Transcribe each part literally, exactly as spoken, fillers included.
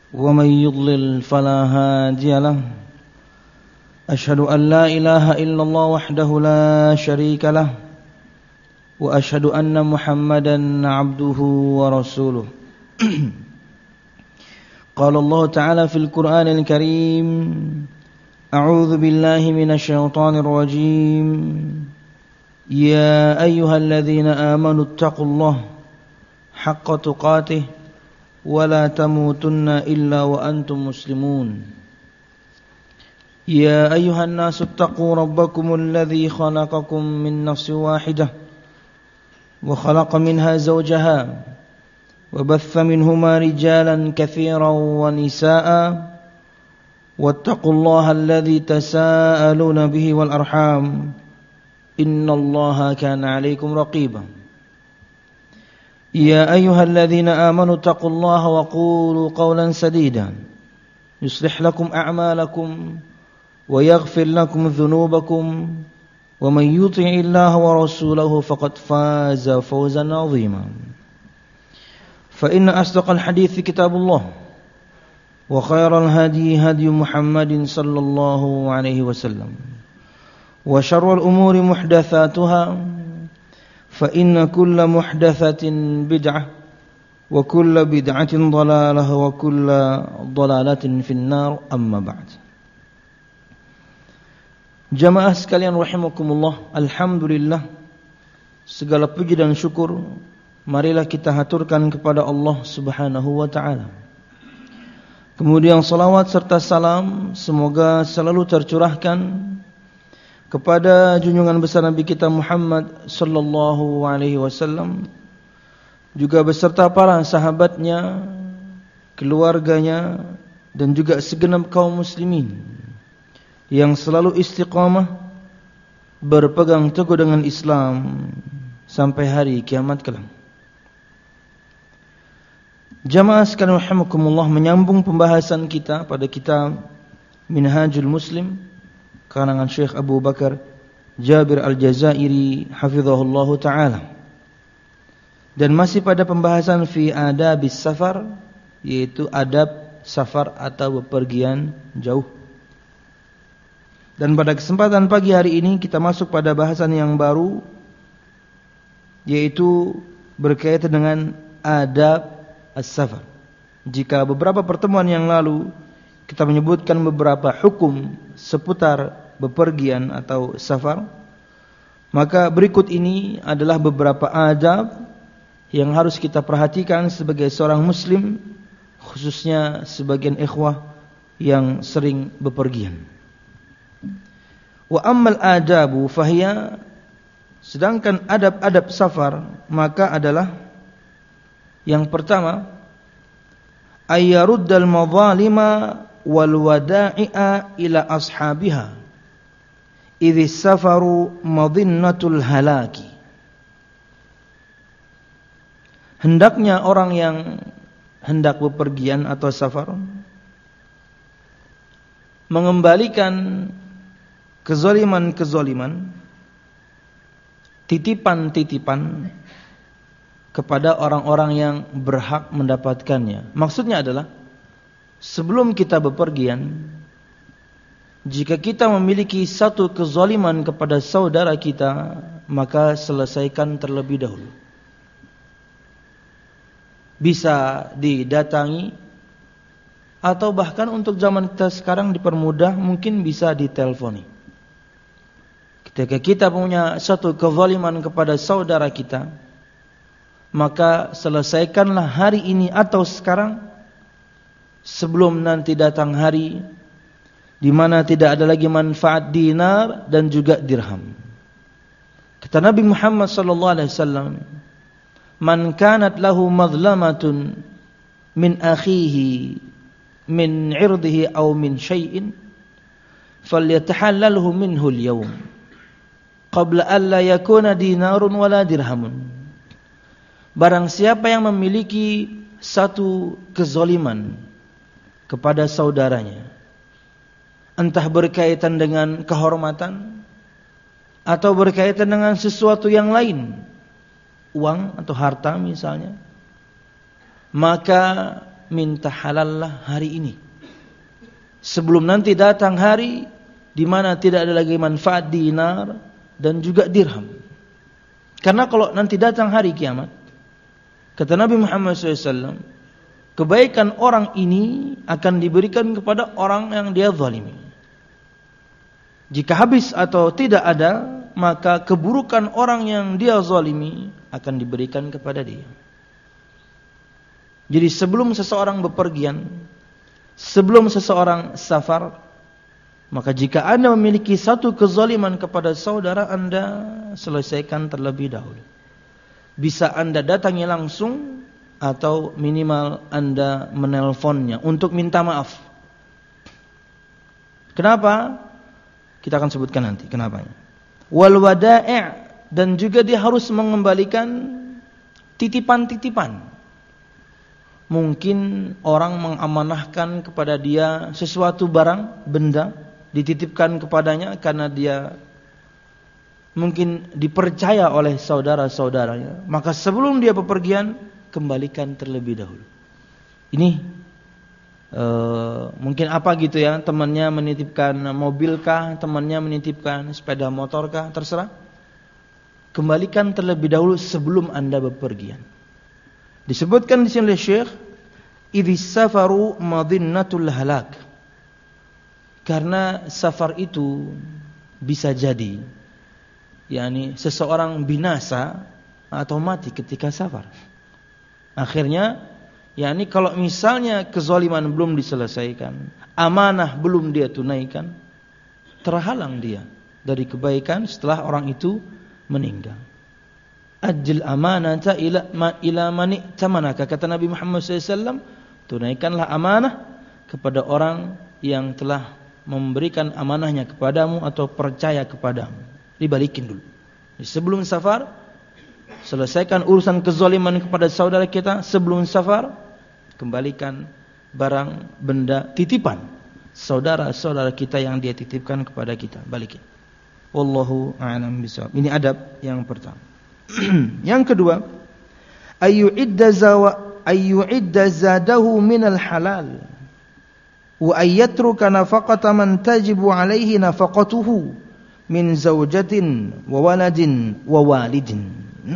ومن يضلل فلا هادي له أشهد أن لا إله إلا الله وحده لا شريك له وأشهد أن محمدا عبده ورسوله قال الله تعالى في القرآن الكريم أعوذ بالله من الشيطان الرجيم يا أيها الذين آمنوا اتقوا الله حق تقاته ولا تموتن إلا وأنتم مسلمون يا أيها الناس اتقوا ربكم الذي خلقكم من نفس واحدة وخلق منها زوجها وبث منهما رجالا كثيرا ونساء واتقوا الله الذي تساءلون به والأرحام إن الله كان عليكم رقيبا يا أيها الذين آمنوا اتقوا الله وقولوا قولا سديدا يصلح لكم أعمالكم ويغفر لكم ذنوبكم ومن يطع الله ورسوله فقد فاز فوزا عظيما فإن أصدق الحديث كتاب الله وخير الهدي هدي محمد صلى الله عليه وسلم وشر الأمور محدثاتها فإن كل محدثة بدعة وكل بدعة ضلالة وكل ضلالة في النار أما بعد. Jamaah sekalian rahimakumullah, alhamdulillah, segala puji dan syukur marilah kita haturkan kepada Allah Subhanahu wa taala. Kemudian salawat serta salam semoga selalu tercurahkan kepada junjungan besar Nabi kita Muhammad sallallahu alaihi wasallam, juga beserta para sahabatnya, keluarganya, dan juga segenap kaum muslimin yang selalu istiqamah berpegang teguh dengan Islam sampai hari kiamat kelak. Jamaah sekalian rahimakumullah, menyambung pembahasan kita pada kitab Minhajul Muslim karangan Syekh Abu Bakar Jabir Al-Jazairi hafizahullahu ta'ala, dan masih pada pembahasan fi adabis safar, yaitu adab safar atau bepergian jauh. Dan pada kesempatan pagi hari ini kita masuk pada bahasan yang baru, yaitu berkaitan dengan adab as-safar. Jika beberapa pertemuan yang lalu kita menyebutkan beberapa hukum seputar bepergian atau safar, maka berikut ini adalah beberapa adab yang harus kita perhatikan sebagai seorang muslim, khususnya sebagian ikhwah yang sering bepergian. Wa ammal adabu fahiya, sedangkan adab-adab safar maka adalah yang pertama, ayyaruddal madhalima wal wada'i'a ila ashabiha idhis safaru madhinnatul halaki. Hendaknya orang yang hendak bepergian atau safar mengembalikan kezaliman-kezaliman, titipan-titipan kepada orang-orang yang berhak mendapatkannya. Maksudnya adalah sebelum kita bepergian, jika kita memiliki satu kezaliman kepada saudara kita, maka selesaikan terlebih dahulu. Bisa didatangi, atau bahkan untuk zaman kita sekarang dipermudah, mungkin bisa ditelponi. Ketika kita punya satu kezaliman kepada saudara kita, maka selesaikanlah hari ini atau sekarang, sebelum nanti datang hari di mana tidak ada lagi manfaat dinar dan juga dirham. Kata Nabi Muhammad sallallahu alaihi wasallam, "Man kanat lahu madlamatun min akhihi min 'irdihi aw min syai'in falyatahallalhu minhu al-yawm qabla an la yakuna dinarun wala dirhamun." Barang siapa yang memiliki satu kezaliman kepada saudaranya, entah berkaitan dengan kehormatan atau berkaitan dengan sesuatu yang lain, uang atau harta misalnya, maka minta halallah hari ini. Sebelum nanti datang hari di mana tidak ada lagi manfaat dinar dan juga dirham. Karena kalau nanti datang hari kiamat, kata Nabi Muhammad shallallahu alaihi wasallam, kebaikan orang ini akan diberikan kepada orang yang dia zalimi. Jika habis atau tidak ada, maka keburukan orang yang dia zalimi akan diberikan kepada dia. Jadi sebelum seseorang bepergian, sebelum seseorang safar, maka jika Anda memiliki satu kezaliman kepada saudara Anda, selesaikan terlebih dahulu. Bisa Anda datangi langsung atau minimal Anda menelponnya untuk minta maaf. Kenapa? Kita akan sebutkan nanti kenapanya. Wal wada'i', dan juga dia harus mengembalikan titipan-titipan. Mungkin orang mengamanahkan kepada dia sesuatu barang, benda, dititipkan kepadanya karena dia mungkin dipercaya oleh saudara-saudaranya. Maka sebelum dia bepergian, kembalikan terlebih dahulu. Ini uh, mungkin apa gitu ya, temannya menitipkan mobilkah, temannya menitipkan sepeda motorkah, terserah. Kembalikan terlebih dahulu sebelum Anda bepergian. Disebutkan di sini oleh Syekh, idhis safaru madinnatul halak. Karena safar itu bisa jadi, yakni seseorang binasa atau mati ketika safar. Akhirnya, yakni kalau misalnya kezaliman belum diselesaikan, amanah belum dia tunaikan, terhalang dia dari kebaikan setelah orang itu meninggal. Ajil amanata ila ma ila mani tamanaka, kata Nabi Muhammad shallallahu alaihi wasallam, tunaikanlah amanah kepada orang yang telah memberikan amanahnya kepadamu atau percaya kepadamu. Dibalikin dulu. Jadi sebelum safar, selesaikan urusan kezaliman kepada saudara kita. Sebelum safar, kembalikan barang, benda, titipan saudara-saudara kita yang dia titipkan kepada kita. Balikin. Wallahu a'lam bishawab. Ini adab yang pertama. Yang kedua, ayyu'idda zawa ayyu'idda zadahu minal halal wa ayyatruka nafaqata man tajibu alaihi nafaqatuhu min zawjatin wa waladin wa walidin.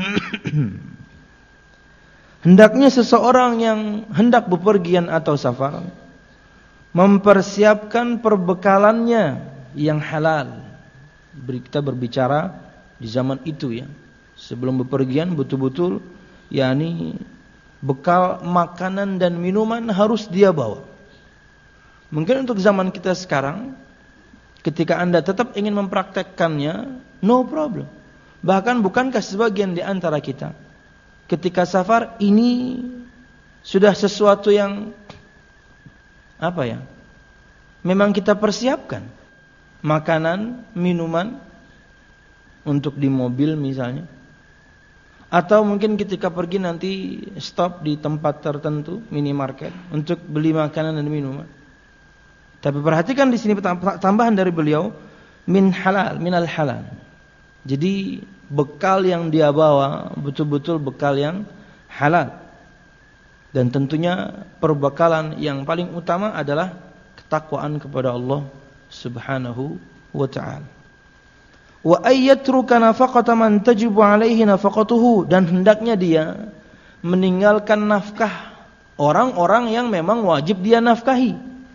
Hendaknya seseorang yang hendak bepergian atau safar mempersiapkan perbekalannya yang halal. Kita berbicara di zaman itu ya. Sebelum bepergian betul-betul yakni bekal makanan dan minuman harus dia bawa. Mungkin untuk zaman kita sekarang, ketika Anda tetap ingin mempraktekkannya, no problem. Bahkan bukankah sebagian di antara kita ketika safar ini sudah sesuatu yang apa ya? Memang kita persiapkan makanan, minuman untuk di mobil misalnya. Atau mungkin ketika pergi nanti stop di tempat tertentu, minimarket, untuk beli makanan dan minuman. Tapi perhatikan di sini tambahan dari beliau, min halal, minal halal. Jadi bekal yang dia bawa betul-betul bekal yang halal. Dan tentunya perbekalan yang paling utama adalah ketakwaan kepada Allah Subhanahu wa ta'ala. Wa ayyatruka nafaqata man tajibu alaihi nafaqatuhu, dan hendaknya dia meninggalkan nafkah orang-orang yang memang wajib dia nafkahi.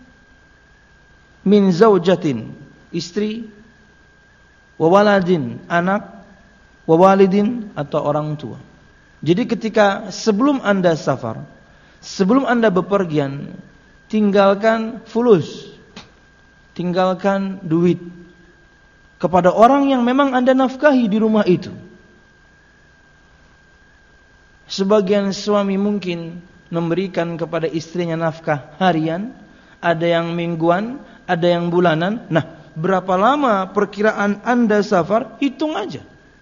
Min zaujatin, istri, wa waladin, anak, wa walidin, atau orang tua. Jadi ketika sebelum Anda safar, sebelum Anda bepergian, tinggalkan fulus, tinggalkan duit kepada orang yang memang Anda nafkahi di rumah itu. Sebagian suami mungkin memberikan kepada istrinya nafkah harian, ada yang mingguan, ada yang bulanan. Nah, berapa lama perkiraan Anda safar? Hitung aja.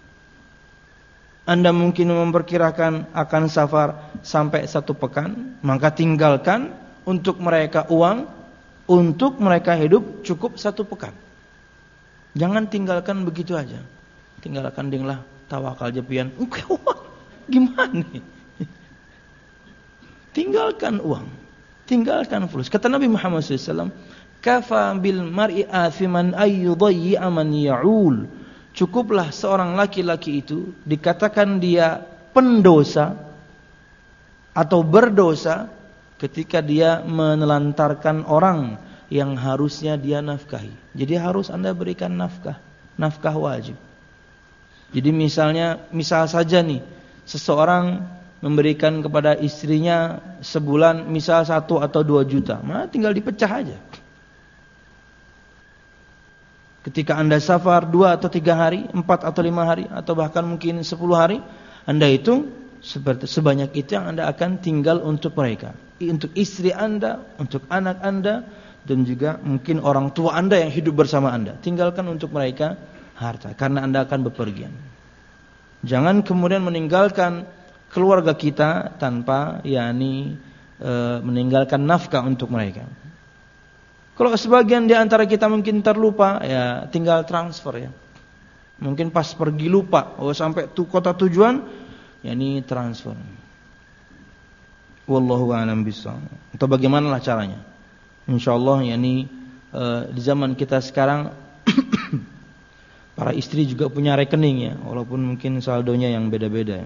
Anda mungkin memperkirakan akan safar sampai satu pekan, maka tinggalkan untuk mereka uang, untuk mereka hidup cukup satu pekan. Jangan tinggalkan begitu aja. Tinggalkan dinglah tawakal jepian. Oke, uang. Gimana nih? Tinggalkan uang. tinggalkan fulus. Kata Nabi Muhammad shallallahu alaihi wasallam, kafa bil mar'i athiman ay yudayyi'a man ya'ul. Cukuplah seorang laki-laki itu dikatakan dia pendosa atau berdosa ketika dia menelantarkan orang yang harusnya dia nafkahi. Jadi harus Anda berikan nafkah, nafkah wajib. Jadi misalnya, misal saja nih, seseorang memberikan kepada istrinya sebulan misal satu atau dua juta, maka tinggal dipecah aja. Ketika Anda safar dua atau tiga hari, empat atau lima hari, atau bahkan mungkin sepuluh hari, Anda hitung seperti sebanyak itu yang Anda akan tinggal untuk mereka, untuk istri Anda, untuk anak Anda, dan juga mungkin orang tua Anda yang hidup bersama Anda. Tinggalkan untuk mereka harta, karena Anda akan bepergian. Jangan kemudian meninggalkan keluarga kita tanpa yakni e, meninggalkan nafkah untuk mereka. Kalau sebagian di antara kita mungkin terlupa, ya tinggal transfer ya. Mungkin pas pergi lupa, oh sampai tu kota tujuan, yakni transfer. Wallahu a'lam bishawab. Atau bagaimanalah caranya? Insyaallah yakni e, di zaman kita sekarang para istri juga punya rekening ya, walaupun mungkin saldonya yang beda-beda.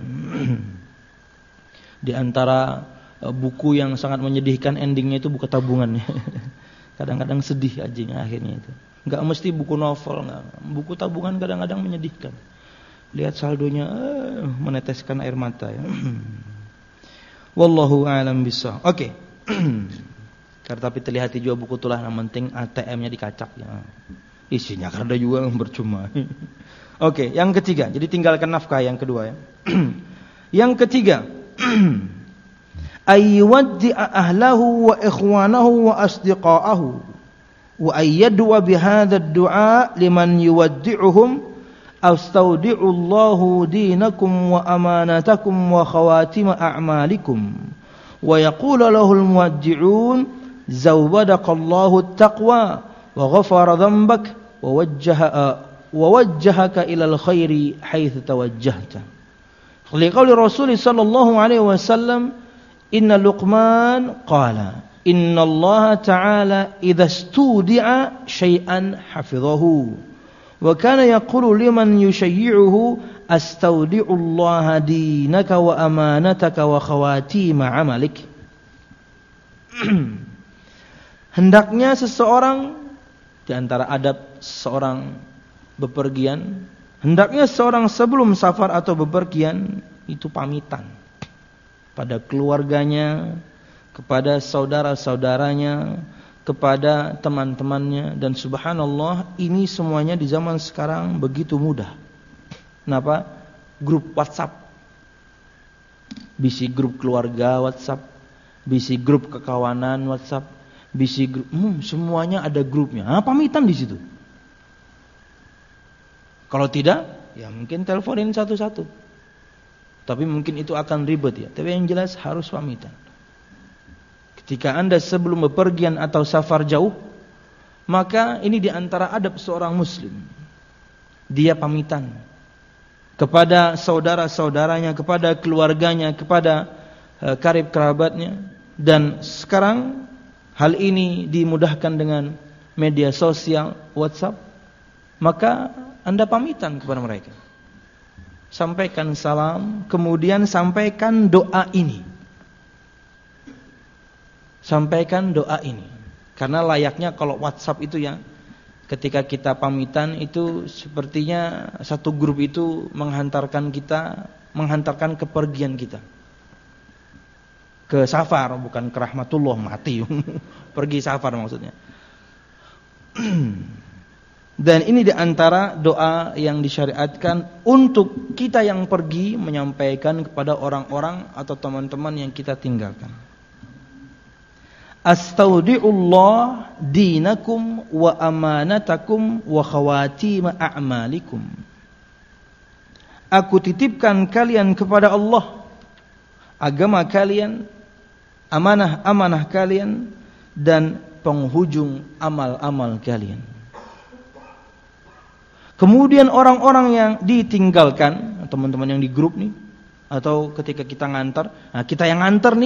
Di antara e, buku yang sangat menyedihkan endingnya itu buku tabungan ya. Kadang-kadang sedih aja akhirnya itu. Enggak mesti buku novel, enggak. Buku tabungan kadang-kadang menyedihkan. Lihat saldonya eh, meneteskan air mata ya. Wallahu a'lam bishawab. Oke. Karena tapi terlihat juga buku tulah, yang penting A T M-nya dikacak ya. Isinya karena juga percuma. Oke, yang ketiga. Jadi tinggalkan nafkah yang kedua ya. Yang ketiga. Ayyuwaddi'a ahlahu wa ikhwanahu wa asdiqa'ahu wa ayyadwa bihadha ad-du'a liman yuwaddi'uhum astaudi'u Allahu dinakum wa amanatakum wa khawatima a'malikum wa yaqulu lahul muwaddi'un zawwadaqallahu at-taqwa wa ghafara dhanbak wa wajjaha wa wajjahaka ilal khairi haitsu tawajjahta. Liqauli Rasul sallallahu alaihi wasallam, Inna Luqman qala Inna Allah Ta'ala idha studi'a syai'an hafidhahu wa kana yaqulu liman yushayyi'uhu astaudi'u Allah dinaka wa amanataka wa khawatima amalik. Hendaknya seseorang, di antara adab seorang bepergian, hendaknya seorang sebelum safar atau bepergian itu pamitan pada keluarganya, kepada saudara-saudaranya, kepada teman-temannya. Dan subhanallah, ini semuanya di zaman sekarang begitu mudah. Kenapa? Grup WhatsApp, bisi grup keluarga WhatsApp, bisi grup kekawanan WhatsApp, bisi grup, hmm, semuanya ada grupnya. Ah, pamitan di situ. Kalau tidak, ya mungkin teleponin satu-satu. Tapi mungkin itu akan ribet ya. Tapi yang jelas harus pamitan. Ketika Anda sebelum bepergian atau safar jauh, maka ini di antara adab seorang muslim. Dia pamitan kepada saudara-saudaranya, kepada keluarganya, kepada uh, karib kerabatnya. Dan sekarang hal ini dimudahkan dengan media sosial, WhatsApp. Maka Anda pamitan kepada mereka. Sampaikan salam, kemudian sampaikan doa ini. Sampaikan doa ini. Karena layaknya kalau WhatsApp itu ya, ketika kita pamitan itu sepertinya satu grup itu menghantarkan kita, menghantarkan kepergian kita ke safar, bukan ke rahmatullah, mati. Pergi safar maksudnya. Dan ini di antara doa yang disyariatkan untuk kita yang pergi menyampaikan kepada orang-orang atau teman-teman yang kita tinggalkan. Astaudi'ullah dinakum wa amanatakum wa khawatima a'malikum. Aku titipkan kalian kepada Allah, agama kalian, amanah-amanah kalian, dan penghujung amal-amal kalian. Kemudian orang-orang yang ditinggalkan, teman-teman yang di grup nih, atau ketika kita ngantar, nah kita yang ngantar nih,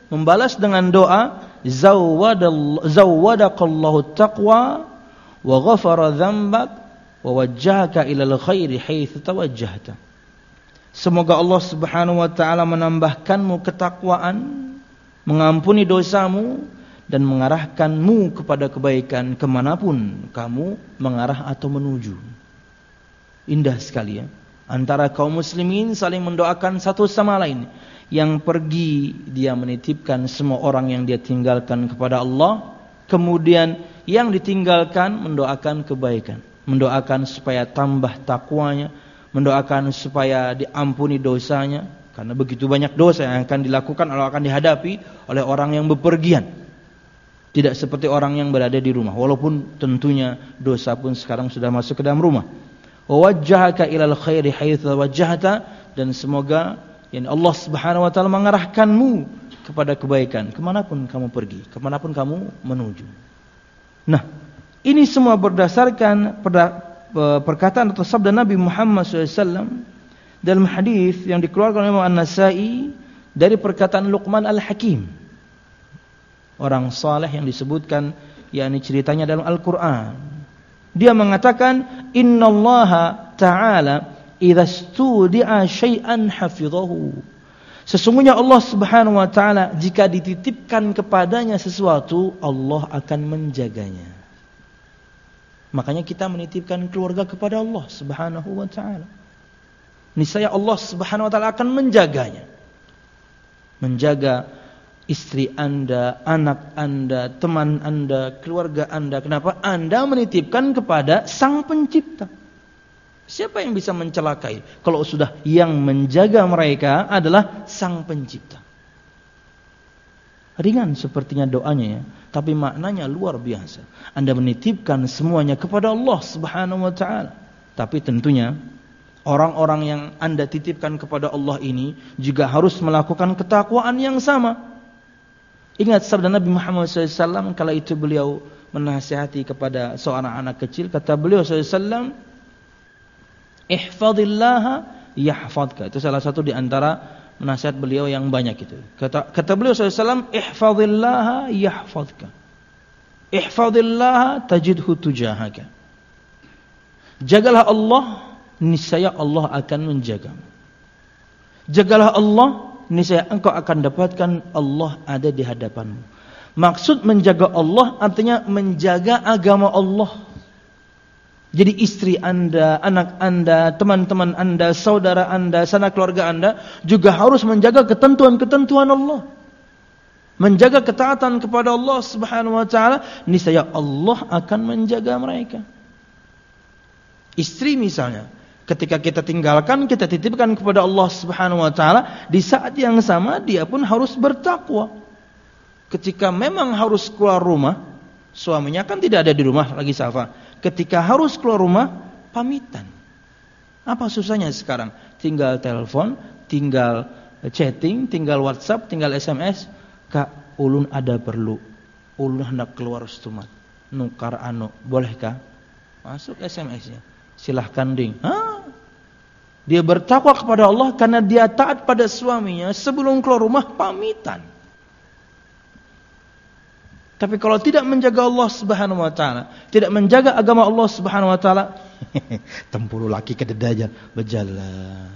membalas dengan doa, zawwadaqallahu taqwa wa ghafara dzambak wa wajjahaka ilal khairi haitsu tawajjahta. Semoga Allah Subhanahu wa taala menambahkanmu ketakwaan, mengampuni dosamu dan mengarahkanmu kepada kebaikan kemanapun kamu mengarah atau menuju. Indah sekali ya. Antara kaum muslimin saling mendoakan satu sama lain. Yang pergi dia menitipkan semua orang yang dia tinggalkan kepada Allah. Kemudian yang ditinggalkan mendoakan kebaikan. Mendoakan supaya tambah takwanya. Mendoakan supaya diampuni dosanya. Karena begitu banyak dosa yang akan dilakukan atau akan dihadapi oleh orang yang bepergian. Tidak seperti orang yang berada di rumah. Walaupun tentunya dosa pun sekarang sudah masuk ke dalam rumah. Wajjahaka ilal khairi haitsu wajjahta, dan semoga yang Allah Subhanahu wa taala mengarahkanmu kepada kebaikan kemanapun kamu pergi, kemanapun kamu menuju. Nah, ini semua berdasarkan perkataan atau sabda Nabi Muhammad shallallahu alaihi wasallam dalam hadis yang dikeluarkan oleh Imam An-Nasa'i dari perkataan Luqman Al-Hakim, orang saleh yang disebutkan, yakni ceritanya dalam Al-Qur'an. Dia mengatakan, innallaha ta'ala idza studi'a syai'an hafidhahu. Sesungguhnya Allah Subhanahu wa taala jika dititipkan kepadanya sesuatu, Allah akan menjaganya. Makanya kita menitipkan keluarga kepada Allah Subhanahu wa taala. Niscaya Allah Subhanahu wa taala akan menjaganya. Menjaga istri Anda, anak Anda, teman Anda, keluarga Anda. Kenapa? Anda menitipkan kepada Sang Pencipta. Siapa yang bisa mencelakai kalau sudah yang menjaga mereka adalah Sang Pencipta? Ringan sepertinya doanya ya, tapi maknanya luar biasa. Anda menitipkan semuanya kepada Allah Subhanahu wa taala. Tapi tentunya orang-orang yang Anda titipkan kepada Allah ini juga harus melakukan ketakwaan yang sama. Ingat sabda Nabi Muhammad shallallahu alaihi wasallam kala itu beliau menasihati kepada seorang anak kecil. Kata beliau shallallahu alaihi wasallam, ihfazillaha yahfazka. Itu salah satu di antara nasihat beliau yang banyak itu. Kata, kata beliau shallallahu alaihi wasallam, ihfazillaha yahfazka. Ihfazillaha tajidhu tujahaka. Jagalah Allah, niscaya Allah akan menjagamu. Jagalah Allah, niscaya engkau akan dapatkan Allah ada di hadapanmu. Maksud menjaga Allah artinya menjaga agama Allah. Jadi istri Anda, anak Anda, teman-teman Anda, saudara Anda, sanak keluarga Anda juga harus menjaga ketentuan-ketentuan Allah. Menjaga ketaatan kepada Allah Subhanahu wa taala, niscaya Allah akan menjaga mereka. Istri misalnya, ketika kita tinggalkan, kita titipkan kepada Allah Subhanahu wa taala, di saat yang sama dia pun harus bertakwa. Ketika memang harus keluar rumah, suaminya kan tidak ada di rumah lagi safa. Ketika harus keluar rumah, pamitan. Apa susahnya sekarang? Tinggal telepon, tinggal chatting, tinggal WhatsApp, tinggal S M S. Kak, ulun ada perlu. Ulun hendak keluar stumat. Nukar anu, bolehkah? Masuk S M S-nya. Silahkan ding. Hah? Dia bertakwa kepada Allah karena dia taat pada suaminya. Sebelum keluar rumah pamitan. Tapi kalau tidak menjaga Allah Subhanahu wa taala, tidak menjaga agama Allah Subhanahu wa taala, tempulu laki kededajan berjalan.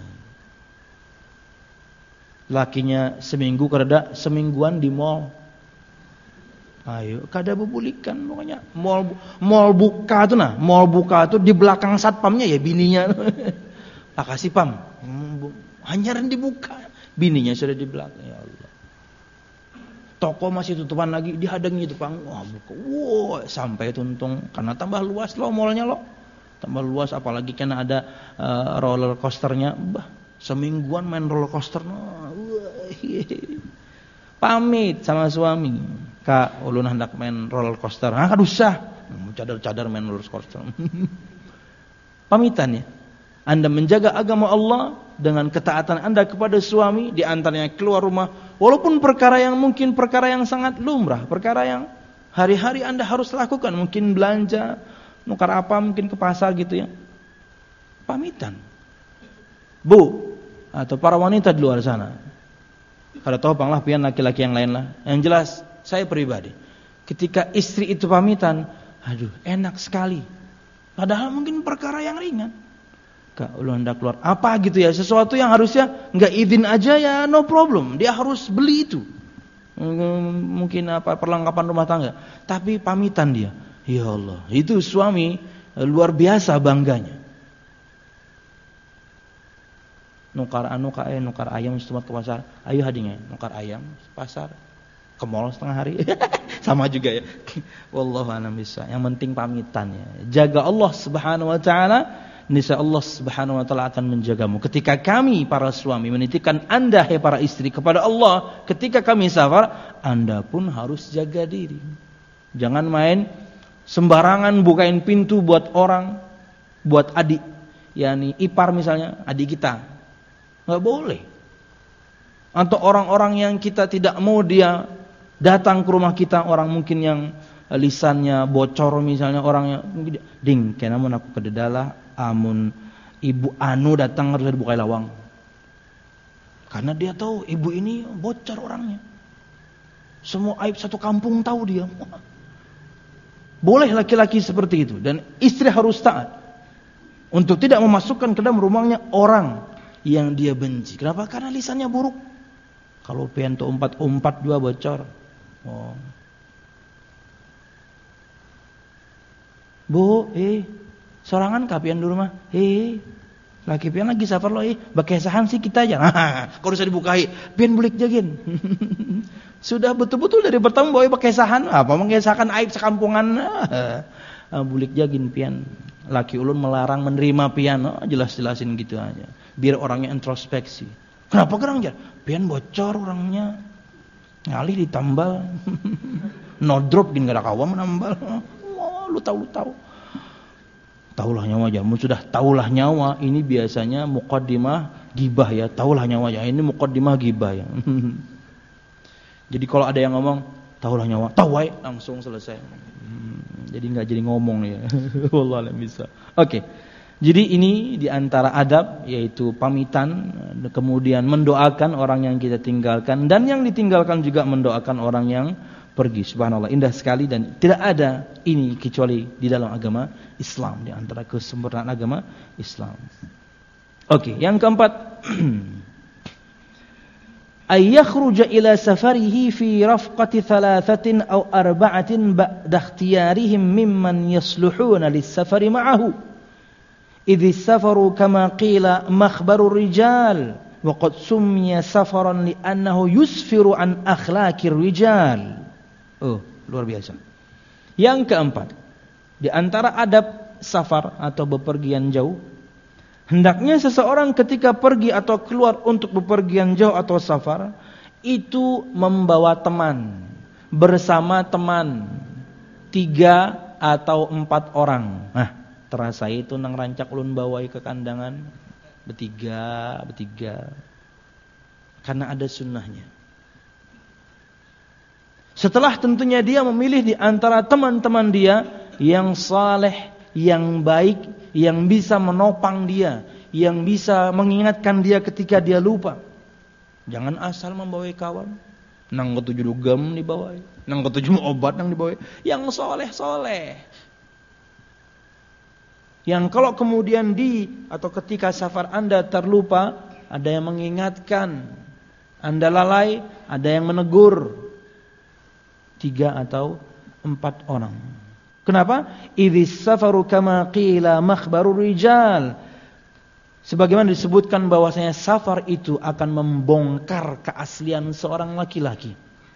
Lakinya seminggu kereda, semingguan di mall. Ayo, kada bebulikan pokoknya. Mall mall buka tuh nah, mall buka tuh di belakang satpamnya ya bininya. Pak kasih pam. Hanyaran dibuka. Bininya sudah di belakang, ya Allah. Toko masih tutupan lagi, dihadangi itu Pang. Wah, buka. Wah, sampai tuntung karena tambah luas loh mallnya loh. Tambah luas apalagi karena ada uh, roller coasternya. Bah, semingguan main roller coaster. Wah, pamit sama suami. Kak, ulun hendak main roller coaster. Ah, kadusah. Cadar-cadar main roller coaster. Pamitan ya. Anda menjaga agama Allah dengan ketaatan Anda kepada suami, di antaranya keluar rumah, walaupun perkara yang mungkin perkara yang sangat lumrah, perkara yang hari-hari Anda harus lakukan, mungkin belanja, nukar apa, mungkin ke pasar gitu ya. Pamitan. Bu, atau para wanita di luar sana, Kada topang lah pian laki-laki yang lain lah. Yang jelas saya pribadi, ketika istri itu pamitan, aduh enak sekali. Padahal mungkin perkara yang ringan. Kak, lu hendak keluar apa gitu ya, sesuatu yang harusnya enggak izin aja ya no problem. Dia harus beli itu. Mungkin apa perlengkapan rumah tangga, tapi pamitan dia. Ya Allah, itu suami luar biasa bangganya. Nukar anu kae nukar ayam setempat ke pasar. Ayo hadingnya nukar ayam pasar ke mall setengah hari. Sama juga ya. Wallahu a'lam bishawab. Yang penting pamitannya. Jaga Allah Subhanahu wa taala, niscaya Allah Subhanahu wa taala akan menjagamu. Ketika kami para suami menitipkan Anda hai para istri kepada Allah, ketika kami safar, Anda pun harus jaga diri. Jangan main sembarangan bukain pintu buat orang, buat adik, yakni ipar misalnya, adik kita. Enggak boleh. Atau orang-orang yang kita tidak mau dia datang ke rumah kita, orang mungkin yang lisannya bocor misalnya, orangnya ding kenamun aku kededalah amun ibu anu datang harus dibuka lawang. Karena dia tahu ibu ini bocor orangnya. Semua aib satu kampung tahu dia. Boleh laki-laki seperti itu, dan istri harus taat untuk tidak memasukkan ke dalam rumahnya orang yang dia benci. Kenapa? Karena lisannya buruk. Kalau pian tu umpat-umpat dua bocor. Oh. Bu, eh, sorangan ka pian di rumah? Eh, laki pian lagi safar lo eh, bakesahan sih kita aja. Kalau bisa dibukai, pian bulik jagin. Sudah betul-betul dari pertama bawa bakesahan, apa mengesahkan aib sekampungan. Bulik jagin pian. Laki ulun melarang menerima pian, oh, jelas-jelasin gitu aja. Biar orangnya introspeksi. Kenapa gerang jar? Pian bocor orangnya. Ngalih ditambal. No drop gin gara kawa menambal. Oh, lu tahu lu tahu. Taulah nyawa jamu sudah taulah nyawa. Ini biasanya muqaddimah gibah ya. Taulah nyawa ya. Ini muqaddimah gibah ya. Jadi kalau ada yang ngomong taulah nyawa, tahu wae langsung selesai. Hmm, jadi enggak jadi ngomong ya. Wallah alam bisa. Oke. Okay. Jadi ini diantara adab, yaitu pamitan, kemudian mendoakan orang yang kita tinggalkan, dan yang ditinggalkan juga mendoakan orang yang pergi. Subhanallah, indah sekali, dan tidak ada ini kecuali di dalam agama Islam, di antara kesempurnaan agama Islam. Oke, yang keempat, ay yakhruja ila safarihi fi rafqati thalathatin aw arba'atin ba'da ikhtiyarihim mimman yasluhuna lis-safari ma'ahu. Idh safaru kama qila makhbarur rijal wa qad summiya safaran li'annahu yusfiru an akhlaqir rijal. Oh, luar biasa. Yang keempat, di antara adab safar atau bepergian jauh, hendaknya seseorang ketika pergi atau keluar untuk bepergian jauh atau safar itu membawa teman, bersama teman tiga atau empat orang. Nah, terasa itu nang rancak ulun bawai ke kandangan bertiga, bertiga. Karena ada sunnahnya. Setelah tentunya dia memilih di antara teman-teman dia yang saleh, yang baik, yang bisa menopang dia, yang bisa mengingatkan dia ketika dia lupa. Jangan asal membawai kawan. Nang ketujuh dugem dibawai, nang ketujuh obat nang dibawai. Yang soleh-soleh. Yang kalau kemudian di atau ketika safar Anda terlupa, ada yang mengingatkan, Anda lalai, ada yang menegur. Tiga atau empat orang. Kenapa? Idhis safaru kama qila makhbarur rijal. Sebagaimana disebutkan bahwasanya safar itu akan membongkar keaslian seorang laki-laki.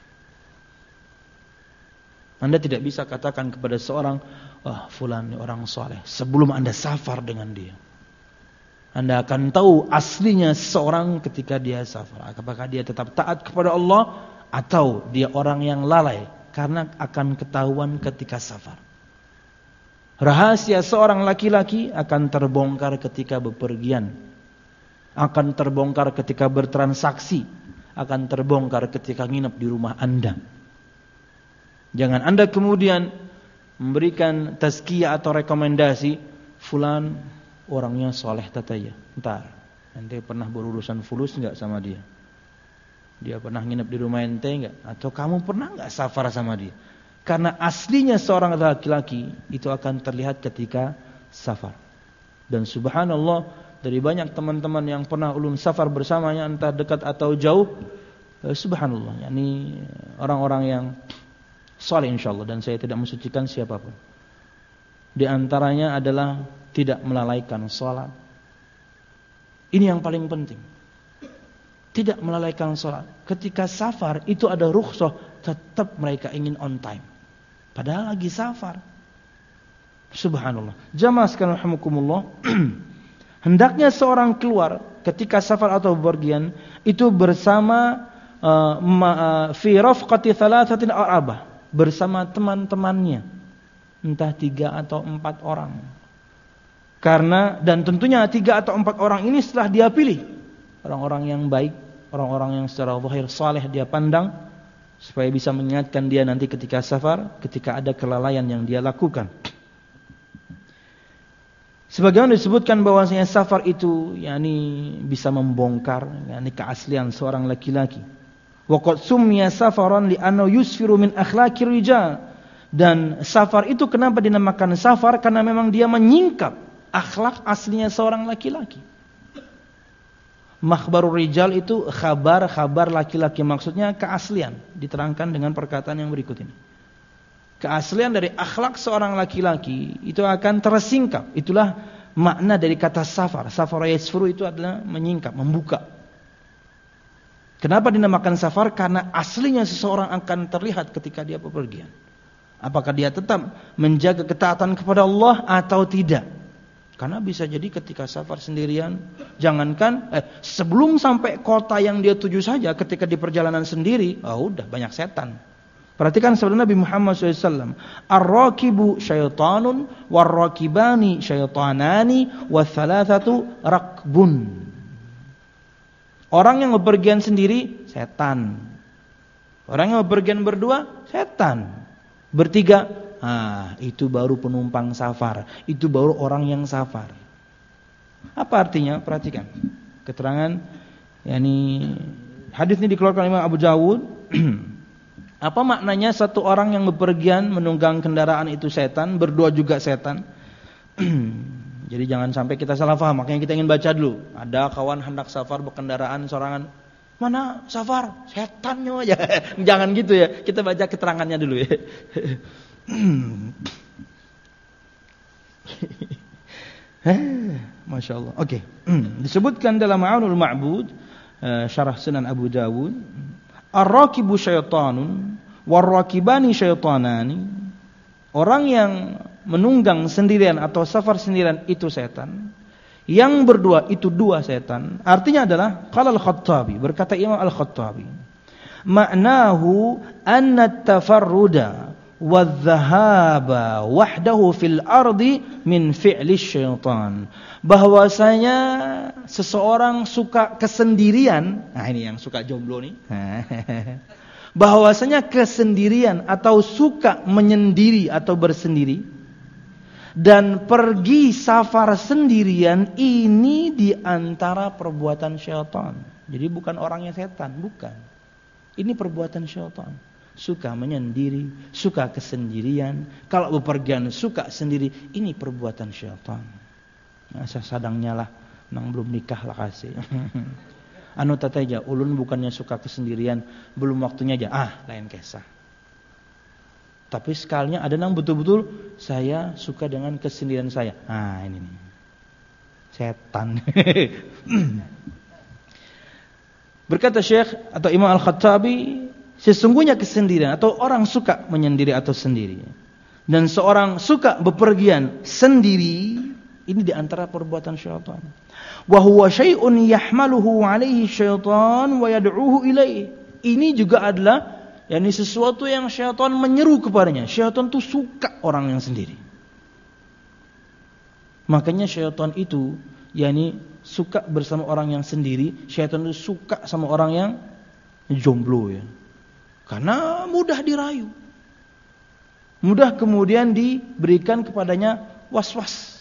Anda tidak bisa katakan kepada seorang, wah, fulan ini orang soleh, sebelum Anda safar dengan dia. Anda akan tahu aslinya seorang ketika dia safar. Apakah dia tetap taat kepada Allah atau dia orang yang lalai, karena akan ketahuan ketika safar. Rahasia seorang laki-laki akan terbongkar ketika bepergian, akan terbongkar ketika bertransaksi, akan terbongkar ketika nginep di rumah Anda. Jangan Anda kemudian memberikan tazkiyah atau rekomendasi, fulan orangnya soleh tataya. Entar, ente pernah berurusan fulus enggak sama dia? Dia pernah nginep di rumah ente enggak? Atau kamu pernah enggak safar sama dia? Karena aslinya seorang laki-laki itu akan terlihat ketika safar. Dan subhanallah, dari banyak teman-teman yang pernah ulun safar bersamanya, entah dekat atau jauh, eh, subhanallah, yakni orang-orang yang saleh insyaallah, dan saya tidak mensucikan siapapun. Di antaranya adalah tidak melalaikan salat. Ini yang paling penting. Tidak melalaikan salat. Ketika safar itu ada rukhsah, tetap mereka ingin on time. Padahal lagi safar. Subhanallah. Jamaah sekalian rahimakumullah. Hendaknya seorang keluar ketika safar atau bepergian itu bersama uh, ma, uh, fi rafqati thalathatin aw arba'ah, bersama teman-temannya, entah tiga atau empat orang. Karena dan tentunya tiga atau empat orang ini setelah dia pilih orang-orang yang baik, orang-orang yang secara zahir saleh dia pandang, supaya bisa mengingatkan dia nanti ketika safar, ketika ada kelalaian yang dia lakukan. Sebagaimana disebutkan bahwasanya safar itu yakni bisa membongkar yakni keaslian seorang laki-laki. Wa qad summiya safaran li'annahu yusfiru min akhlaqir rijal. Dan safar itu kenapa dinamakan safar? Karena memang dia menyingkap akhlak aslinya seorang laki-laki. Makhbarur rijal itu khabar-khabar laki-laki, maksudnya keaslian, diterangkan dengan perkataan yang berikut ini. Keaslian dari akhlak seorang laki-laki itu akan tersingkap. Itulah makna dari kata safar. Safar yasfuru itu adalah menyingkap, membuka. Kenapa dinamakan safar? Karena aslinya seseorang akan terlihat ketika dia bepergian. Apakah dia tetap menjaga ketaatan kepada Allah atau tidak? Karena bisa jadi ketika safar sendirian, jangankan eh, sebelum sampai kota yang dia tuju saja, ketika di perjalanan sendiri, oh udah banyak setan. Perhatikan sabda Nabi Muhammad shallallahu alaihi wasallam, ar-rakibu syaitanun, war-rakibani syaitanani, wathalathatu rakbun. Orang yang bepergian sendiri, setan. Orang yang bepergian berdua, setan. Bertiga, ah, itu baru penumpang safar. Itu baru orang yang safar. Apa artinya? Perhatikan. Keterangan, yakni hadis ini dikeluarkan Imam Abu Dawud. Apa maknanya satu orang yang bepergian menunggang kendaraan itu setan, berdua juga setan? Jadi jangan sampai kita salah paham. Makanya kita ingin baca dulu. Ada kawan hendak safar berkendaraan sorangan. Mana safar? Setannya aja. Jangan gitu ya. Kita baca keterangannya dulu ya. Masya Allah. Oke. Disebutkan dalam Ma'unul Ma'bud, syarah Sunan Abu Dawud, ar-rakibu syaitanun war-rakibani syaitanani. Orang yang menunggang sendirian atau safar sendirian itu setan. Yang berdua itu dua setan. Artinya adalah qala al-Khattabi, berkata Imam al-Khattabi, ma'nahu anna at-tafarruda wadh-dhahaba wahdahu fil ardi min fi'li syaitan. Bahwasanya seseorang suka kesendirian, nah ini yang suka jomblo nih. Bahwasanya kesendirian atau suka menyendiri atau bersendiri dan pergi safar sendirian ini di antara perbuatan syaitan. Jadi bukan orangnya setan, bukan. Ini perbuatan syaitan. Suka menyendiri, suka kesendirian. Kalau bepergian suka sendiri, ini perbuatan syaitan. Masa sadangnya lah, nang belum nikah lah kasih. Anu tataja, ulun bukannya suka kesendirian, belum waktunya aja. Ah, lain kisah. Tapi sekalinya ada nang betul-betul saya suka dengan kesendirian saya. Ah, ini nih. Setan. Berkata Syekh atau Imam Al-Khattabi, sesungguhnya kesendirian atau orang suka menyendiri atau sendiri, dan seorang suka bepergian sendiri, ini di antara perbuatan syaitan. Wa huwa syai'un yahmaluhu 'alaihi syaitan wa yad'uhu ilaihi. Ini juga adalah yakni sesuatu yang syaitan menyeru kepadanya. Syaitan itu suka orang yang sendiri. Makanya syaitan itu yakni suka bersama orang yang sendiri. Syaitan itu suka sama orang yang jomblo ya. Karena mudah dirayu. Mudah kemudian diberikan kepadanya was-was.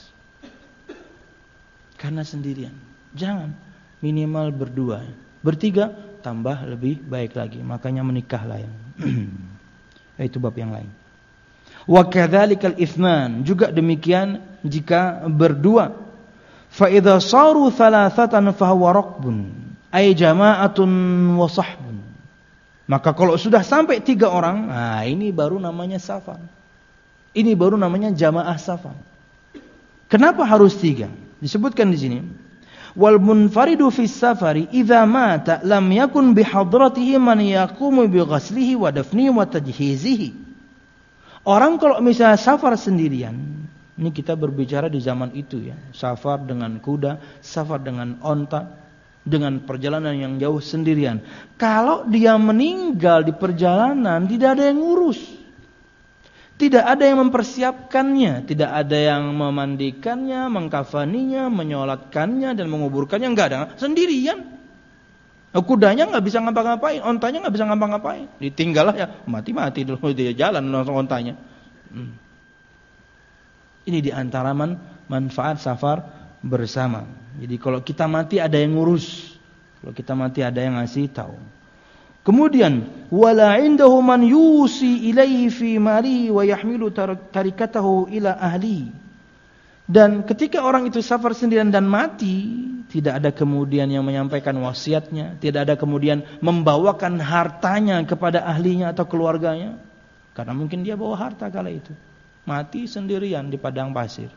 Karena sendirian. Jangan, minimal berdua. Bertiga tambah lebih baik lagi. Makanya menikahlah yang itu bab yang lain. Wa kadzalikal itsnan, juga demikian jika berdua. Fa idza saru thalathatan fa huwa raqbun, ay jama'atun wa sahbun. Maka kalau sudah sampai tiga orang, nah ini baru namanya safar. Ini baru namanya jamaah safar. Kenapa harus tiga? Disebutkan di sini. Wal munfaridu fis safari idza mata lam yakun bihadratihi man yaqumu bi ghaslihi wa dafnihi wa tajhizihi. Orang kalau misalnya safar sendirian, ini kita berbicara di zaman itu ya, safar dengan kuda, safar dengan onta, dengan perjalanan yang jauh sendirian. Kalau dia meninggal di perjalanan, tidak ada yang ngurus. Tidak ada yang mempersiapkannya, tidak ada yang memandikannya, mengkafaninya, menyolatkannya dan menguburkannya, enggak ada, sendirian. Kudanya enggak bisa ngapa-ngapain, ontanya enggak bisa ngapa-ngapain. Ditinggallah ya, mati-mati dulu dia jalan langsung ontanya. Hmm. Ini di antara man, manfaat safar bersama. Jadi kalau kita mati ada yang ngurus. Kalau kita mati ada yang ngasih tahu. Kemudian wala indahu man yusi ilaihi fi mali wa yahmilu tarikatahu ila ahli. Dan ketika orang itu safar sendirian dan mati, tidak ada kemudian yang menyampaikan wasiatnya, tidak ada kemudian membawakan hartanya kepada ahlinya atau keluarganya. Karena mungkin dia bawa harta kala itu. Mati sendirian di padang pasir.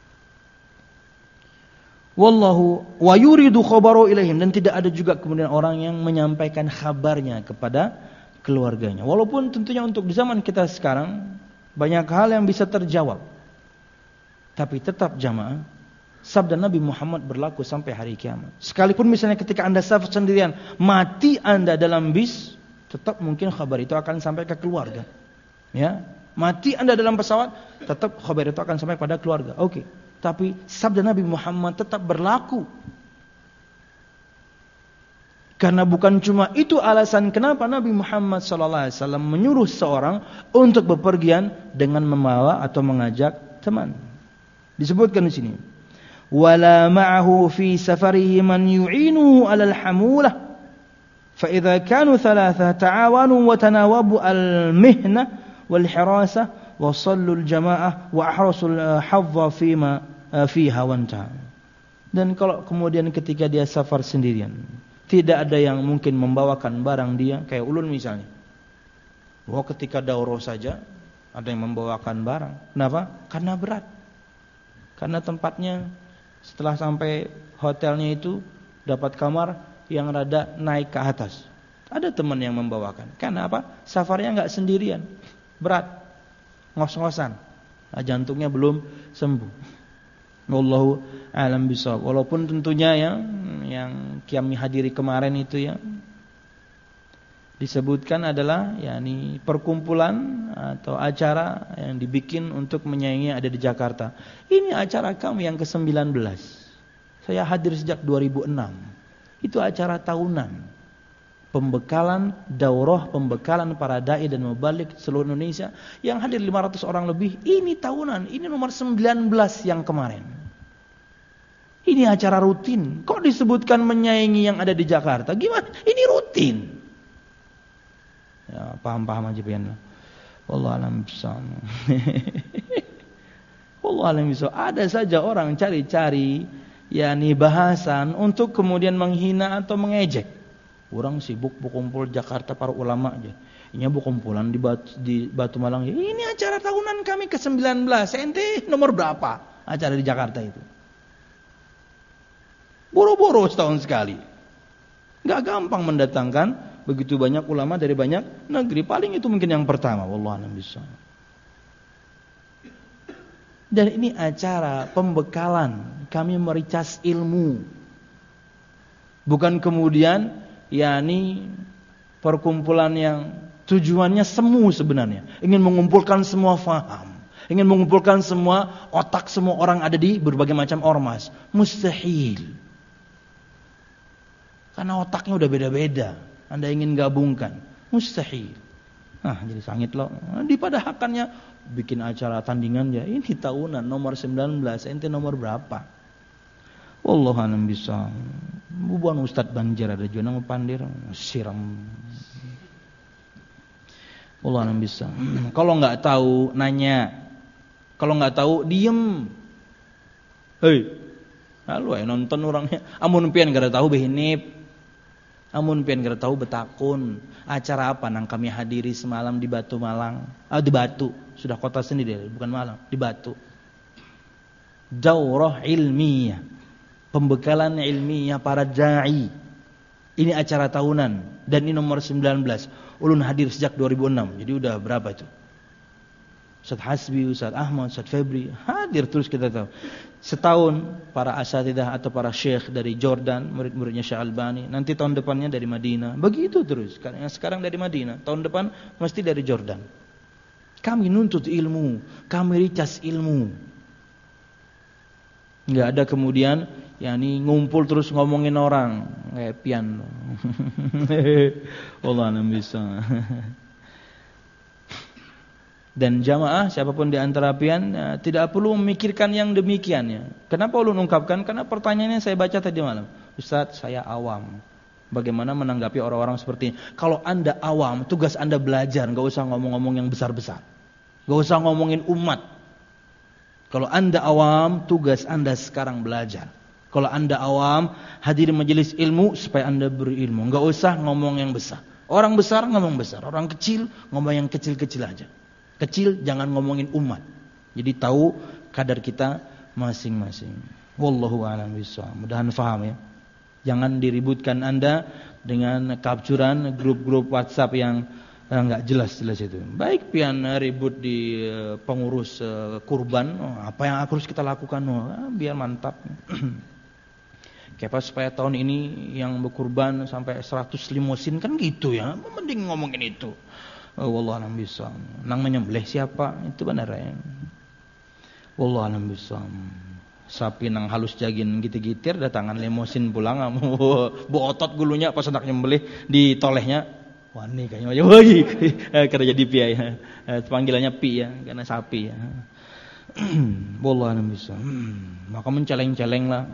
Wallahu wa yuridu khabaru ilaihim, dan tidak ada juga kemudian orang yang menyampaikan kabarnya kepada keluarganya. Walaupun tentunya untuk di zaman kita sekarang banyak hal yang bisa terjawab. Tapi tetap jamaah, sabda Nabi Muhammad berlaku sampai hari kiamat. Sekalipun misalnya ketika Anda safar sendirian, mati Anda dalam bis, tetap mungkin kabar itu akan sampai ke keluarga. Ya, mati Anda dalam pesawat, tetap kabar itu akan sampai pada keluarga. Oke. Okay. Tapi sabda Nabi Muhammad tetap berlaku. Karena bukan cuma itu alasan kenapa Nabi Muhammad sallallahu alaihi wasallam menyuruh seorang untuk bepergian dengan membawa atau mengajak teman. Disebutkan di sini. Wala ma'ahu fi safarihi man yu'inuhu 'alal hamulah. Fa idza kanu thalatha ta'awanu wa tanawabu al-mihna wal hirasah wa sallu al-jama'ah wa ahrasul hadza fima fiha wanta. Dan kalau kemudian ketika dia safar sendirian, tidak ada yang mungkin membawakan barang dia, kayak ulun misalnya. Wah, ketika daurah saja ada yang membawakan barang. Kenapa? Karena berat. Karena tempatnya setelah sampai hotelnya itu dapat kamar yang rada naik ke atas. Ada teman yang membawakan. Karena apa? Safarnya enggak sendirian. Berat. Ngos-ngosan. Nah, jantungnya belum sembuh. Wallahu a'lam bishawab. Walaupun tentunya yang yang kami hadiri kemarin itu ya disebutkan adalah yakni perkumpulan atau acara yang dibikin untuk menyaingi ada di Jakarta. Ini acara kami yang ke sembilan belas. Saya hadir sejak dua ribu enam. Itu acara tahunan. Pembekalan daurah, pembekalan para dai dan mubalik seluruh Indonesia yang hadir lima ratus orang lebih. Ini tahunan, ini nomor sembilan belas yang kemarin. Ini acara rutin. Kok disebutkan menyaingi yang ada di Jakarta? Gimana? Ini rutin. Ya, paham-paham aja pian. Wallahu a'lam bishawab. Wallahu a'lam bishawab. Ada saja orang cari-cari yakni bahasan untuk kemudian menghina atau mengejek. Orang sibuk berkumpul Jakarta para ulama aja. Ini berkumpulan di Batu, di Batu Malang. Ini acara tahunan kami ke sembilan belas. Ente nomor berapa acara di Jakarta itu? Boro-boro setahun sekali. Gak gampang mendatangkan begitu banyak ulama dari banyak negeri. Paling itu mungkin yang pertama. Wallahu a'lam bishawab. Dan ini acara pembekalan. Kami mericas ilmu. Bukan kemudian yakni perkumpulan yang tujuannya semu sebenarnya. Ingin mengumpulkan semua faham. Ingin mengumpulkan semua otak semua orang ada di berbagai macam ormas. Mustahil. Karena otaknya udah beda-beda. Anda ingin gabungkan. Mustahil. Nah, jadi sangit loh. Di padahakannya bikin acara tandingan ya. Ini tahunan nomor sembilan belas. Ente nomor berapa? Wallahu a'lam bishawab. Bubuan Ustaz banjir ada juga nang pandir siram. Allah yang bisa. Kalau nggak tahu nanya. Kalau nggak tahu diem. Hei, lalu ay nonton orangnya. Amun pian gara tahu behinip. Amun pian gara tahu betakun. Acara apa nang kami hadiri semalam di Batu Malang? Ah di Batu, sudah kota sendiri, bukan Malang, di Batu. Daurah ilmiah, pembekalan ilmiah para dai. Ini acara tahunan dan ini nomor sembilan belas. Ulun hadir sejak dua ribu enam. Jadi udah berapa itu? Ustaz Hasbi, Ustaz Ahmad, Ustaz Febri hadir terus kita tahu. Setahun para asatidah atau para syekh dari Jordan, murid-muridnya Syekh Albani. Nanti tahun depannya dari Madinah. Begitu terus. Yang sekarang dari Madinah, tahun depan mesti dari Jordan. Kami nuntut ilmu, kami ricas ilmu. Enggak ada kemudian yakni ngumpul terus ngomongin orang kayak pian. Allah alam bisa. Dan jamaah siapapun di antara pian ya, tidak perlu memikirkan yang demikian ya. Kenapa ulun ungkapkan? Karena pertanyaannya saya baca tadi malam. Ustaz, saya awam. Bagaimana menanggapi orang-orang seperti ini? Kalau Anda awam, tugas Anda belajar, enggak usah ngomong-ngomong yang besar-besar. Enggak usah ngomongin umat. Kalau Anda awam, tugas Anda sekarang belajar. Kalau Anda awam, hadiri majelis ilmu supaya Anda berilmu. Enggak usah ngomong yang besar. Orang besar ngomong besar, orang kecil ngomong yang kecil-kecil aja. Kecil jangan ngomongin umat. Jadi tahu kadar kita masing-masing. Wallahu a'lam bishawab. Mudahan faham ya. Jangan diributkan Anda dengan kapcuran grup-grup WhatsApp yang enggak jelas-jelas itu. Baik pian ribut di uh, pengurus uh, kurban, oh, apa yang harus kita lakukan? Oh, ah, biar mantap. Kayak supaya tahun ini yang berkurban sampai seratus limosin kan gitu ya. Mending ngomongin itu. Oh, wallah alam bisawab. Nang menyembelih siapa? Itu benar ya. Wallah alam bisawab. Sapi nang halus jagin gitir-gitir datangan limosin pulang bu otot gulunya pas hendak nyembelih di tolehnya. Wani kayaknya aja woi. Karena jadi pi ya. Panggilannya pi ya karena sapi ya. Wallah alam bisawab. Maka menceleng-celeng lah.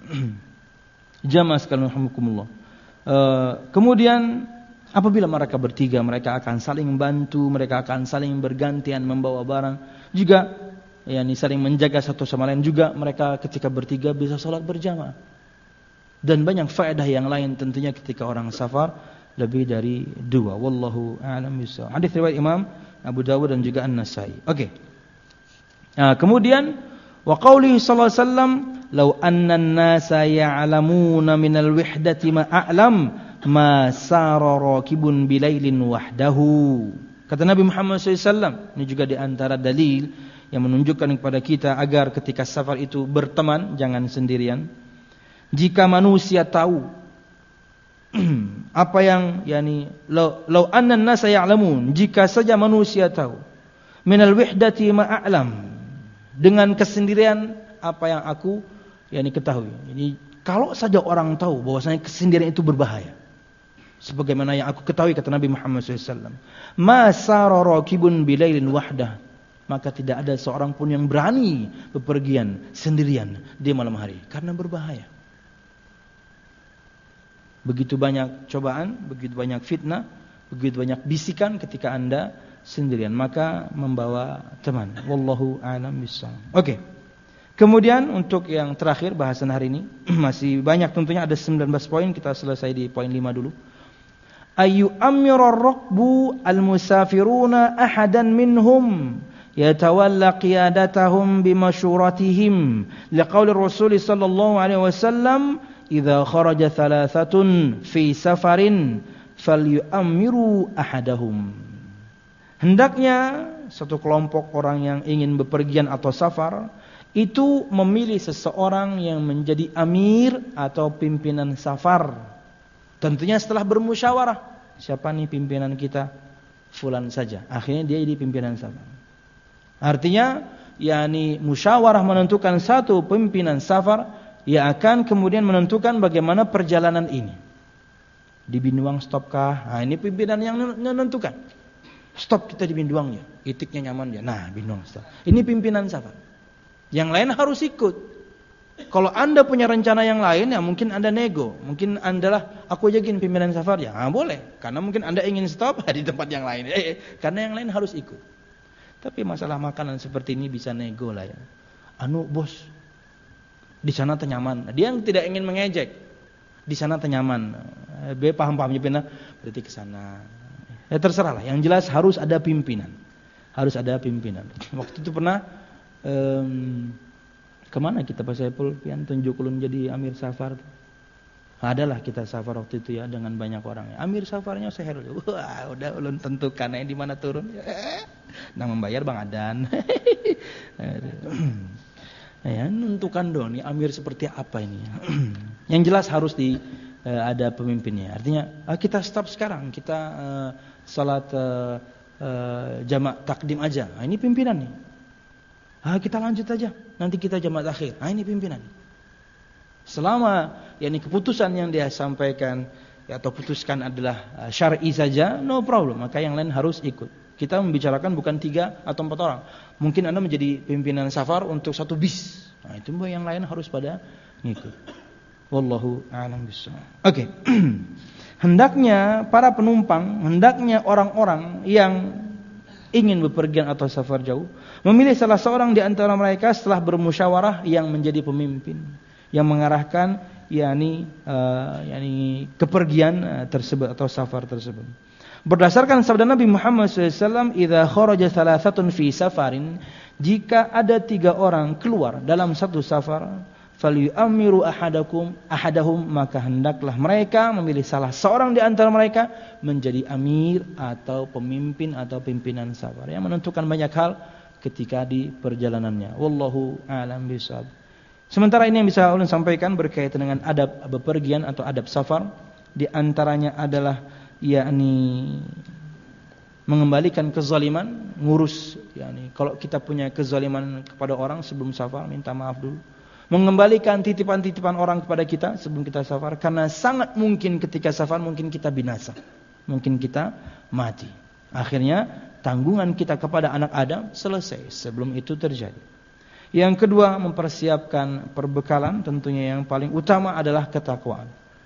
Jamaah sekalian rahimakumullah. Uh, kemudian apabila mereka bertiga, mereka akan saling membantu, mereka akan saling bergantian membawa barang. Juga yakni saling menjaga satu sama lain. Juga mereka ketika bertiga bisa salat berjamaah. Dan banyak faedah yang lain tentunya ketika orang safar lebih dari dua. Wallahu a'lam bishawab. Hadis riwayat Imam Abu Dawud dan juga An-Nasai. Oke. Okay. Nah, kemudian wa qaulihi sallallahu alaihi wasallam, "Lau anna an-nasa ya'lamuna minal wihdati ma a'lam." Ma sara rakibun bilailin wahdahu. Kata Nabi Muhammad shallallahu alaihi wasallam, ini juga di antara dalil yang menunjukkan kepada kita agar ketika safar itu berteman, jangan sendirian. Jika manusia tahu apa yang yakni law law anna an-nasa ya'lamun, jika saja manusia tahu minal wihdati ma a'lam, dengan kesendirian apa yang aku yakni ketahui. Jadi kalau saja orang tahu bahwasanya kesendirian itu berbahaya, sebagaimana yang aku ketahui kata Nabi Muhammad shallallahu alaihi wasallam, ma sara rakibun bilailin wahdah, maka tidak ada seorang pun yang berani bepergian sendirian di malam hari karena berbahaya. Begitu banyak cobaan, begitu banyak fitnah, begitu banyak bisikan ketika Anda sendirian, maka membawa teman. Wallahu a'lam bishawab. Oke. Okay. Kemudian untuk yang terakhir bahasan hari ini masih banyak tentunya, ada sembilan belas poin, kita selesai di poin lima dulu. Ayu amira ar-rakbu al-musafiruna ahadan minhum yatawalla qiyadatahum bimashuratihim liqauli Rasul sallallahu alaihi wasallam idza kharaja thalathatun fi safarin falyu'ammiru ahadahum. Hendaknya satu kelompok orang yang ingin bepergian atau safar itu memilih seseorang yang menjadi amir atau pimpinan safar. Tentunya setelah bermusyawarah, siapa nih pimpinan kita? Fulan saja. Akhirnya dia jadi pimpinan safar. Artinya, yakni musyawarah menentukan satu pimpinan safar, ia akan kemudian menentukan bagaimana perjalanan ini. Di Binuang stopkah? Nah, ini pimpinan yang menentukan. Stop kita di Binuang ya. Itiknya nyaman ya. Nah, Binuang stop. Ini pimpinan safar. Yang lain harus ikut. Kalau Anda punya rencana yang lain, ya mungkin Anda nego. Mungkin Anda lah, aku aja ingin pimpinan safar. Ya nah, boleh. Karena mungkin Anda ingin stop di tempat yang lain. Eh, karena yang lain harus ikut. Tapi masalah makanan seperti ini bisa nego lah ya. Anu bos, di sana tenyaman. Dia yang tidak ingin mengejek. Di sana tenyaman. B paham-pahamnya pina, berarti ke sana. Ya terserah lah. Yang jelas harus ada pimpinan. Harus ada pimpinan. Waktu itu pernah um, kemana kita Pak Saiful pian tunjuk ulun jadi amir safar. Adalah kita safar waktu itu ya dengan banyak orang. Amir safarnya Seher. Wah, udah ulun tentukan di mana turun. Nang membayar Bang Adan. Ya, tentukan dong nih amir seperti apa ini. Yang jelas harus di uh, ada pemimpinnya. Artinya uh, kita stop sekarang, kita uh, salat uh, uh, jamak takdim aja. Nah, ini pimpinan nih. Ah, kita lanjut aja. Nanti kita jamak akhir. Nah, ini pimpinan. Selama yakni keputusan yang dia sampaikan ya, atau putuskan adalah uh, syar'i saja, no problem. Maka yang lain harus ikut. Kita membicarakan bukan tiga atau empat orang. Mungkin Anda menjadi pimpinan safar untuk satu bis. Nah, itu yang lain harus pada ngikut. Wallahu a'lam bishawab. Oke. Okay. Hendaknya para penumpang, hendaknya orang-orang yang ingin bepergian atau safar jauh, memilih salah seorang di antara mereka setelah bermusyawarah yang menjadi pemimpin, yang mengarahkan yakni uh, yakni kepergian uh, tersebut atau safar tersebut. Berdasarkan sabda Nabi Muhammad shallallahu alaihi wasallam, "Idza kharaja thalathatun fi safarin," jika ada tiga orang keluar dalam satu safar, falyu'ammiru ahadakum ahadahum, maka hendaklah mereka memilih salah seorang di antara mereka menjadi amir atau pemimpin atau pimpinan safar yang menentukan banyak hal ketika di perjalanannya. Wallahu a'lam bishawab. Sementara ini yang bisa ulun sampaikan berkaitan dengan adab bepergian atau adab safar, di antaranya adalah yakni mengembalikan kezaliman, ngurus yakni kalau kita punya kezaliman kepada orang sebelum safar minta maaf dulu. Mengembalikan titipan-titipan orang kepada kita sebelum kita safar, karena sangat mungkin ketika safar mungkin kita binasa. Mungkin kita mati. Akhirnya tanggungan kita kepada anak Adam selesai sebelum itu terjadi. Yang kedua, mempersiapkan perbekalan, tentunya yang paling utama adalah ketakwaan.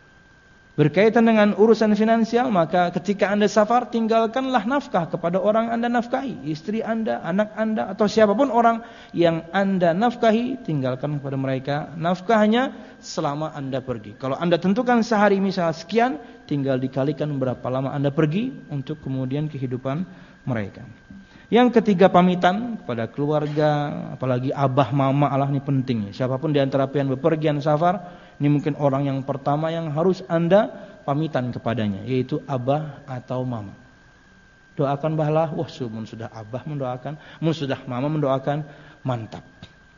Berkaitan dengan urusan finansial, maka ketika Anda safar, tinggalkanlah nafkah kepada orang Anda nafkahi, istri Anda, anak Anda, atau siapapun orang yang Anda nafkahi, tinggalkan kepada mereka nafkahnya selama Anda pergi. Kalau Anda tentukan sehari misal sekian, tinggal dikalikan berapa lama Anda pergi untuk kemudian kehidupan mereka. Yang ketiga, pamitan kepada keluarga, apalagi abah, mama, Allah ini penting. Siapapun di antara pian bepergian safar, ini mungkin orang yang pertama yang harus Anda pamitan kepadanya, yaitu abah atau mama. Doakan bahlah, wah sumun sudah abah mendoakan, mun sudah mama mendoakan, mantap.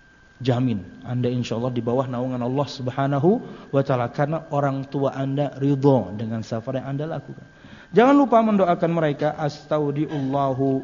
Jamin Anda insyaallah di bawah naungan Allah Subhanahu wa taala, karena orang tua Anda ridha dengan safar yang Anda lakukan. Jangan lupa mendoakan mereka, astaudiullahu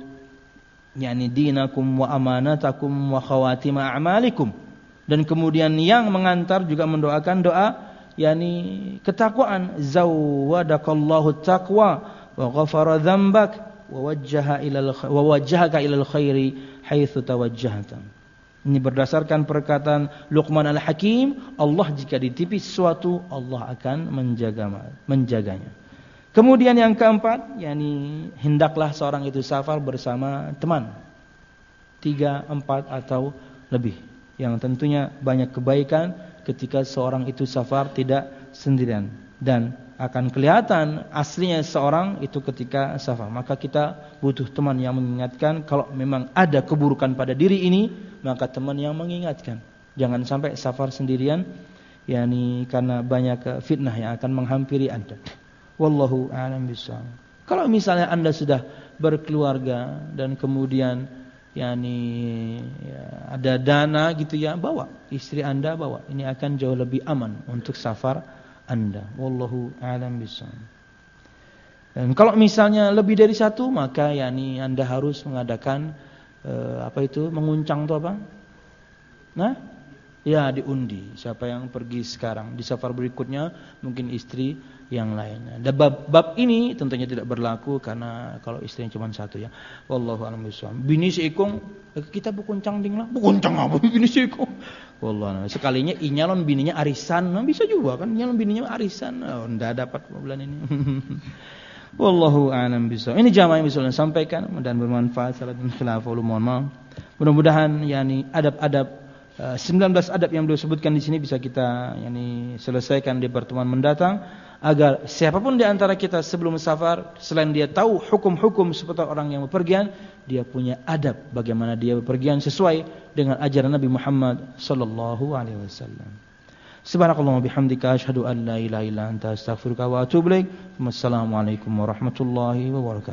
yakni dinakum wa amanatakum wa khawatima a'malikum. Dan kemudian yang mengantar juga mendoakan doa yakni ketakwaan, zawwadakallahu taqwa wa ghafara dzambak wa wajjaha ilal wa wajjahaka ilal khairi haitsu tawajjahta. Ini berdasarkan perkataan Luqman Al-Hakim, Allah jika ditipis sesuatu, Allah akan menjaga menjaganya. Kemudian yang keempat, yakni hendaklah seorang itu safar bersama teman. Tiga, empat atau lebih. Yang tentunya banyak kebaikan ketika seorang itu safar tidak sendirian. Dan akan kelihatan aslinya seorang itu ketika safar. Maka kita butuh teman yang mengingatkan. Kalau memang ada keburukan pada diri ini, maka teman yang mengingatkan. Jangan sampai safar sendirian, yakni karena banyak fitnah yang akan menghampiri Anda. Wallahu a'lam bishawab. Kalau misalnya Anda sudah berkeluarga dan kemudian yakni ya, ada dana gitu ya, bawa istri Anda, bawa. Ini akan jauh lebih aman untuk safar Anda. Wallahu a'lam bishawab. Dan kalau misalnya lebih dari satu, maka yakni Anda harus mengadakan eh, apa itu menguncang itu apa? Nah, Ya, diundi. Siapa yang pergi sekarang, di safar berikutnya mungkin istri yang lainnya. Dan bab, bab ini tentunya tidak berlaku karena kalau istrinya cuma satu ya. Wallahu a'lam bishawab. Bini seikung, kita bukuncang ding lah. Bukuncang apa bini seikung? Wallahu a'lam. Sekalinya inyalon bininya arisan, nah, bisa juga kan nyalon bininya arisan. Oh, enggak dapat bulan ini. Wallahu a'lam bishawab. Ini jamaah yang bisa saya sampaikan dan bermanfaat. Salat dan khilaf, mohon maaf. Mudah-mudahan yakni adab-adab Uh, sembilan belas adab yang beliau sebutkan di sini bisa kita yakni selesaikan di pertemuan mendatang, agar siapapun di antara kita sebelum safar, selain dia tahu hukum-hukum seputar orang yang bepergian, dia punya adab bagaimana dia bepergian sesuai dengan ajaran Nabi Muhammad sallallahu alaihi wasallam. Subhanakallahumma bihamdika asyhadu an la ilaha illa anta astaghfiruka wa atubu ilaik. Wassalamualaikum warahmatullahi wabarakatuh.